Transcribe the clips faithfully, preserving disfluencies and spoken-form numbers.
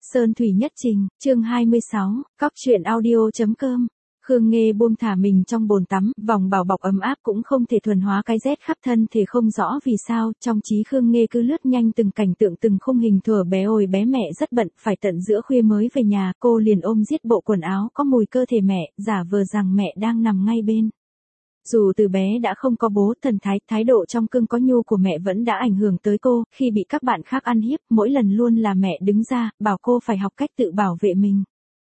Sơn thủy nhất trình, chương hai mươi sáu, cóc truyện audio chấm com. Khương Nghê buông thả mình trong bồn tắm, vòng bảo bọc ấm áp cũng không thể thuần hóa cái rét khắp thân thể không rõ vì sao, trong trí Khương Nghê cứ lướt nhanh từng cảnh tượng từng khung hình thuở bé ôi bé mẹ rất bận, phải tận giữa khuya mới về nhà, cô liền ôm giết bộ quần áo có mùi cơ thể mẹ, giả vờ rằng mẹ đang nằm ngay bên. Dù từ bé đã không có bố, thần thái, thái độ trong cưng có nhu của mẹ vẫn đã ảnh hưởng tới cô, khi bị các bạn khác ăn hiếp, mỗi lần luôn là mẹ đứng ra, bảo cô phải học cách tự bảo vệ mình.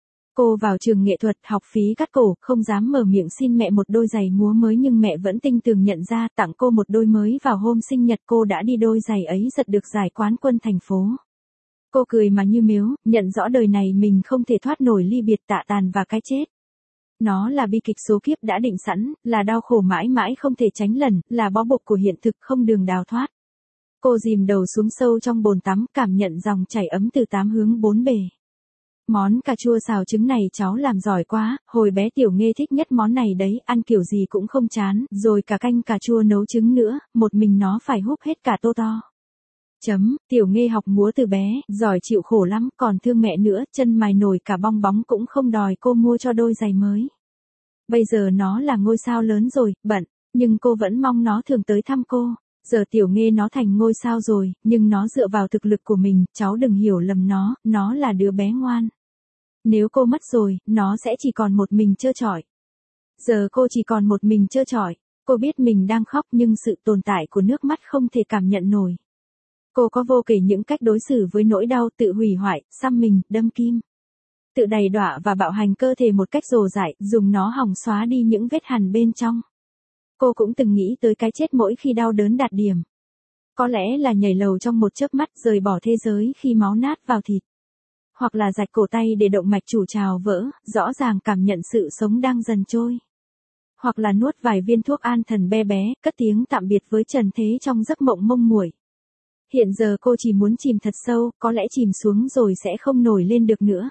Cô vào trường nghệ thuật, học phí cắt cổ, không dám mở miệng xin mẹ một đôi giày múa mới nhưng mẹ vẫn tinh tường nhận ra, tặng cô một đôi mới vào hôm sinh nhật cô đã đi đôi giày ấy giật được giải quán quân thành phố. Cô cười mà như mếu, nhận rõ đời này mình không thể thoát nổi ly biệt tạ tàn và cái chết. Nó là bi kịch số kiếp đã định sẵn, là đau khổ mãi mãi không thể tránh lần, là bó buộc của hiện thực không đường đào thoát. Cô dìm đầu xuống sâu trong bồn tắm, cảm nhận dòng chảy ấm từ tám hướng bốn bề. Món cà chua xào trứng này cháu làm giỏi quá, hồi bé Tiểu Nghê thích nhất món này đấy, ăn kiểu gì cũng không chán, rồi cả canh cà chua nấu trứng nữa, một mình nó phải húp hết cả tô to. Chấm, Tiểu Nghê học múa từ bé, giỏi chịu khổ lắm, còn thương mẹ nữa, chân mài nổi cả bong bóng cũng không đòi cô mua cho đôi giày mới. Bây giờ nó là ngôi sao lớn rồi, bận, nhưng cô vẫn mong nó thường tới thăm cô. Giờ Tiểu Nghê nó thành ngôi sao rồi, nhưng nó dựa vào thực lực của mình, cháu đừng hiểu lầm nó, nó là đứa bé ngoan. Nếu cô mất rồi, nó sẽ chỉ còn một mình trơ trọi. Giờ cô chỉ còn một mình trơ trọi, cô biết mình đang khóc nhưng sự tồn tại của nước mắt không thể cảm nhận nổi. Cô có vô kể những cách đối xử với nỗi đau, tự hủy hoại, xăm mình, đâm kim. Tự đầy đọa và bạo hành cơ thể một cách rồ dại, dùng nó hòng xóa đi những vết hằn bên trong. Cô cũng từng nghĩ tới cái chết mỗi khi đau đớn đạt điểm. Có lẽ là nhảy lầu trong một chớp mắt rời bỏ thế giới khi máu nát vào thịt. Hoặc là rạch cổ tay để động mạch chủ trào vỡ, rõ ràng cảm nhận sự sống đang dần trôi. Hoặc là nuốt vài viên thuốc an thần be bé, cất tiếng tạm biệt với trần thế trong giấc mộng mông muội. Hiện giờ cô chỉ muốn chìm thật sâu, có lẽ chìm xuống rồi sẽ không nổi lên được nữa.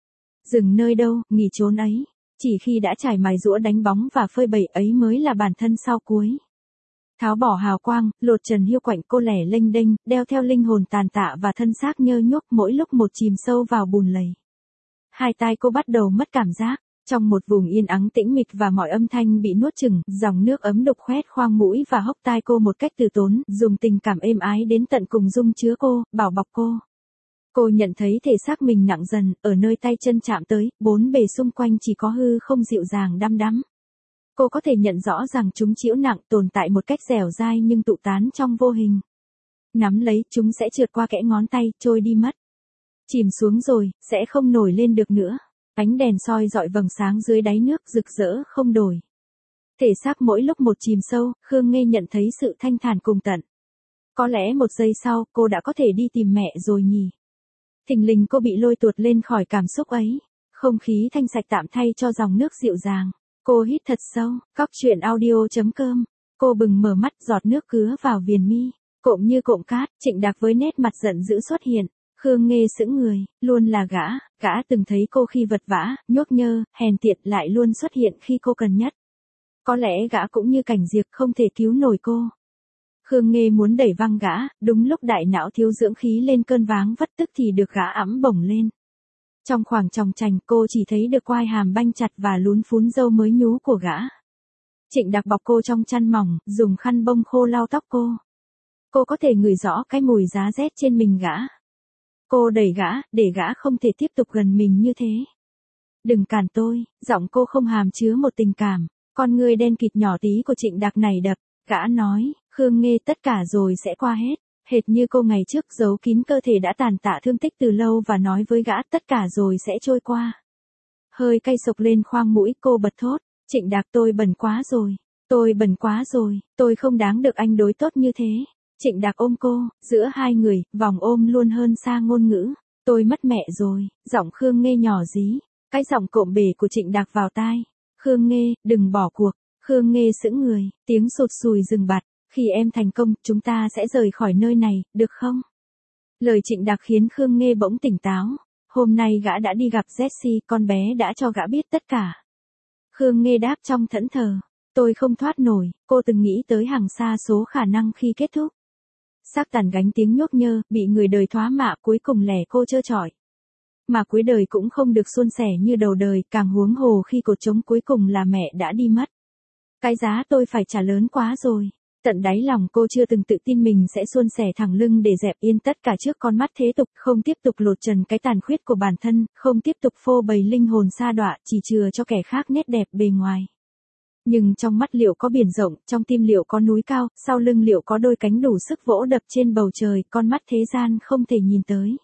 Dừng nơi đâu, nghỉ chốn ấy. Chỉ khi đã trải mài giũa đánh bóng và phơi bày ấy mới là bản thân sau cuối. Tháo bỏ hào quang, lột trần hiu quạnh cô lẻ lênh đênh, đeo theo linh hồn tàn tạ và thân xác nhơ nhuốc mỗi lúc một chìm sâu vào bùn lầy. Hai tai cô bắt đầu mất cảm giác. Trong một vùng yên ắng tĩnh mịch và mọi âm thanh bị nuốt chửng, dòng nước ấm đục khoét khoang mũi và hốc tai cô một cách từ tốn, dùng tình cảm êm ái đến tận cùng dung chứa cô, bảo bọc cô. Cô nhận thấy thể xác mình nặng dần, ở nơi tay chân chạm tới, bốn bề xung quanh chỉ có hư không dịu dàng đăm đắm. Cô có thể nhận rõ rằng chúng chịu nặng tồn tại một cách dẻo dai nhưng tụ tán trong vô hình. Nắm lấy, chúng sẽ trượt qua kẽ ngón tay, trôi đi mất. Chìm xuống rồi, sẽ không nổi lên được nữa. Ánh đèn soi dọi vầng sáng dưới đáy nước rực rỡ không đổi. Thể xác mỗi lúc một chìm sâu, Khương Nghê nhận thấy sự thanh thản cùng tận. Có lẽ một giây sau, cô đã có thể đi tìm mẹ rồi nhỉ. Thình lình cô bị lôi tuột lên khỏi cảm xúc ấy. Không khí thanh sạch tạm thay cho dòng nước dịu dàng. Cô hít thật sâu, cóc truyện audio chấm com. Cô bừng mở mắt, giọt nước cứa vào viền mi. Cộm như cộm cát, Trịnh Đạc với nét mặt giận dữ xuất hiện. Khương Nghê sững người, luôn là gã, gã từng thấy cô khi vật vã, nhốt nhơ, hèn tiện lại luôn xuất hiện khi cô cần nhất. Có lẽ gã cũng như Cảnh Diệp không thể cứu nổi cô. Khương Nghê muốn đẩy văng gã, đúng lúc đại não thiếu dưỡng khí lên cơn váng vất tức thì được gã ẵm bổng lên. Trong khoảng tròng trành cô chỉ thấy được quai hàm banh chặt và lún phún râu mới nhú của gã. Trịnh Đạc bọc cô trong chăn mỏng, dùng khăn bông khô lau tóc cô. Cô có thể ngửi rõ cái mùi giá rét trên mình gã. Cô đẩy gã, để gã không thể tiếp tục gần mình như thế. Đừng cản tôi, giọng cô không hàm chứa một tình cảm. Con ngươi đen kịt nhỏ tí của Trịnh Đạc này đập, gã nói, Khương Nghê tất cả rồi sẽ qua hết. Hệt như cô ngày trước giấu kín cơ thể đã tàn tạ thương tích từ lâu và nói với gã tất cả rồi sẽ trôi qua. Hơi cay sộc lên khoang mũi cô bật thốt, Trịnh Đạc tôi bẩn quá rồi, tôi bẩn quá rồi, tôi không đáng được anh đối tốt như thế. Trịnh Đạc ôm cô, giữa hai người, vòng ôm luôn hơn xa ngôn ngữ. Tôi mất mẹ rồi, giọng Khương Nghê nhỏ dí, cái giọng cộm bể của Trịnh Đạc vào tai. Khương Nghê, đừng bỏ cuộc. Khương Nghê sững người, tiếng sụt sùi dừng bặt. Khi em thành công, chúng ta sẽ rời khỏi nơi này, được không? Lời Trịnh Đạc khiến Khương Nghê bỗng tỉnh táo. Hôm nay gã đã đi gặp Jessie, con bé đã cho gã biết tất cả. Khương Nghê đáp trong thẫn thờ. Tôi không thoát nổi, cô từng nghĩ tới hàng xa số khả năng khi kết thúc. Xác tàn gánh tiếng nhốt nhơ, bị người đời thoá mạ cuối cùng lẻ cô trơ trọi. Mà cuối đời cũng không được suôn sẻ như đầu đời, càng huống hồ khi cột trống cuối cùng là mẹ đã đi mất. Cái giá tôi phải trả lớn quá rồi. Tận đáy lòng cô chưa từng tự tin mình sẽ suôn sẻ thẳng lưng để dẹp yên tất cả trước con mắt thế tục, không tiếp tục lột trần cái tàn khuyết của bản thân, không tiếp tục phô bày linh hồn sa đọa, chỉ chừa cho kẻ khác nét đẹp bề ngoài. Nhưng trong mắt liệu có biển rộng, trong tim liệu có núi cao, sau lưng liệu có đôi cánh đủ sức vỗ đập trên bầu trời, con mắt thế gian không thể nhìn tới.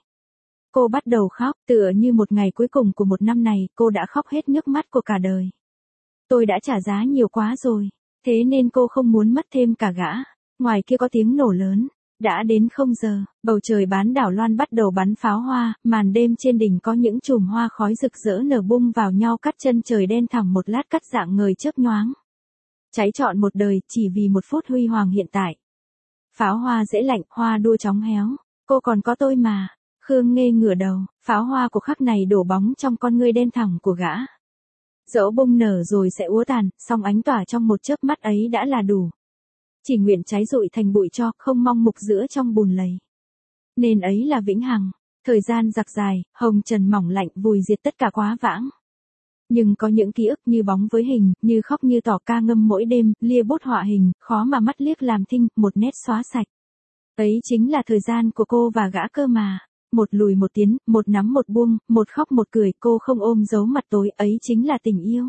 Cô bắt đầu khóc, tựa như một ngày cuối cùng của một năm này, cô đã khóc hết nước mắt của cả đời. Tôi đã trả giá nhiều quá rồi, thế nên cô không muốn mất thêm cả gã. Ngoài kia có tiếng nổ lớn. Đã đến không giờ, bầu trời bán đảo Loan bắt đầu bắn pháo hoa, màn đêm trên đỉnh có những chùm hoa khói rực rỡ nở bung vào nhau cắt chân trời đen thẳm một lát cắt dạng ngời chớp nhoáng. Cháy trọn một đời chỉ vì một phút huy hoàng hiện tại. Pháo hoa dễ lạnh, hoa đua chóng héo. Cô còn có tôi mà. Khương Nghê ngửa đầu, pháo hoa của khắc này đổ bóng trong con ngươi đen thẳm của gã. Dẫu bung nở rồi sẽ úa tàn, song ánh tỏa trong một chớp mắt ấy đã là đủ. Chỉ nguyện cháy rụi thành bụi tro, không mong mục giữa trong bùn lầy. Nên ấy là vĩnh hằng. Thời gian giặc dài, hồng trần mỏng lạnh vùi diệt tất cả quá vãng. Nhưng có những ký ức như bóng với hình, như khóc như tỏ ca ngâm mỗi đêm, lia bút họa hình, khó mà mắt liếc làm thinh, một nét xóa sạch. Ấy chính là thời gian của cô và gã cơ mà. Một lùi một tiến, một nắm một buông, một khóc một cười, cô không ôm giấu mặt tối, ấy chính là tình yêu.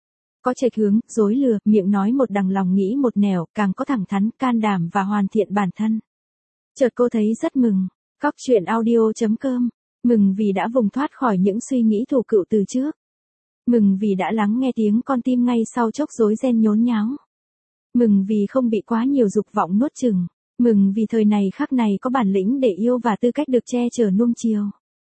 Có chệch hướng, dối lừa, miệng nói một đằng lòng nghĩ một nẻo, càng có thẳng thắn, can đảm và hoàn thiện bản thân. Chợt cô thấy rất mừng. Cóc truyện audio chấm com. Mừng vì đã vùng thoát khỏi những suy nghĩ thủ cựu từ trước. Mừng vì đã lắng nghe tiếng con tim ngay sau chốc rối ren nhốn nháo. Mừng vì không bị quá nhiều dục vọng nuốt chửng. Mừng vì thời này khắc này có bản lĩnh để yêu và tư cách được che chở nuông chiều.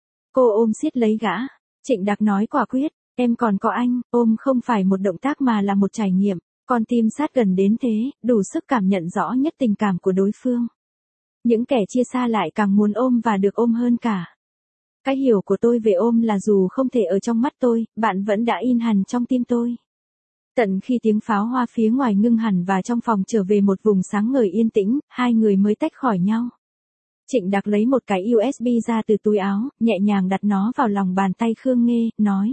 Cô ôm siết lấy gã. Trịnh Đạc nói quả quyết. Em còn có anh, ôm không phải một động tác mà là một trải nghiệm. Con tim sát gần đến thế, đủ sức cảm nhận rõ nhất tình cảm của đối phương. Những kẻ chia xa lại càng muốn ôm và được ôm hơn cả. Cái hiểu của tôi về ôm là dù không thể ở trong mắt tôi, bạn vẫn đã in hằn trong tim tôi. Tận khi tiếng pháo hoa phía ngoài ngưng hẳn và trong phòng trở về một vùng sáng ngời yên tĩnh, hai người mới tách khỏi nhau. Trịnh Đạc lấy một cái u ét bê ra từ túi áo, nhẹ nhàng đặt nó vào lòng bàn tay Khương Nghê, nói.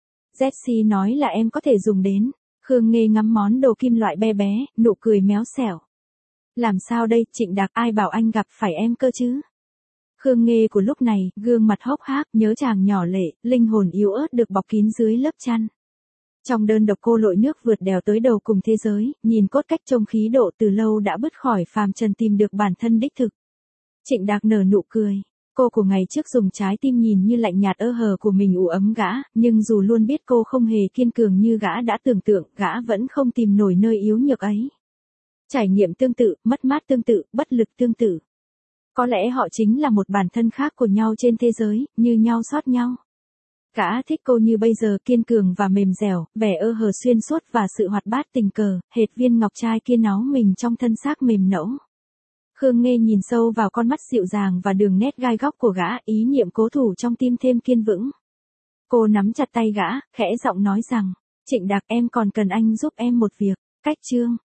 Jessie nói là em có thể dùng đến. Khương Nghê ngắm món đồ kim loại bé bé, nụ cười méo xẻo. Làm sao đây, Trịnh Đạc, ai bảo anh gặp phải em cơ chứ? Khương Nghê của lúc này, gương mặt hốc hác, nhớ chàng nhỏ lệ, linh hồn yếu ớt được bọc kín dưới lớp chăn. Trong đơn độc cô lội nước vượt đèo tới đầu cùng thế giới, nhìn cốt cách trông khí độ từ lâu đã bứt khỏi phàm trần tìm được bản thân đích thực. Trịnh Đạc nở nụ cười. Cô của ngày trước dùng trái tim nhìn như lạnh nhạt ơ hờ của mình ủ ấm gã, nhưng dù luôn biết cô không hề kiên cường như gã đã tưởng tượng, gã vẫn không tìm nổi nơi yếu nhược ấy. Trải nghiệm tương tự, mất mát tương tự, bất lực tương tự. Có lẽ họ chính là một bản thân khác của nhau trên thế giới, như nhau sót nhau. Gã thích cô như bây giờ, kiên cường và mềm dẻo, vẻ ơ hờ xuyên suốt và sự hoạt bát tình cờ, hệt viên ngọc trai kia náu mình trong thân xác mềm nẫu. Khương Nghê nhìn sâu vào con mắt dịu dàng và đường nét gai góc của gã, ý niệm cố thủ trong tim thêm kiên vững. Cô nắm chặt tay gã, khẽ giọng nói rằng, Trịnh Đạc, em còn cần anh giúp em một việc. Cách chương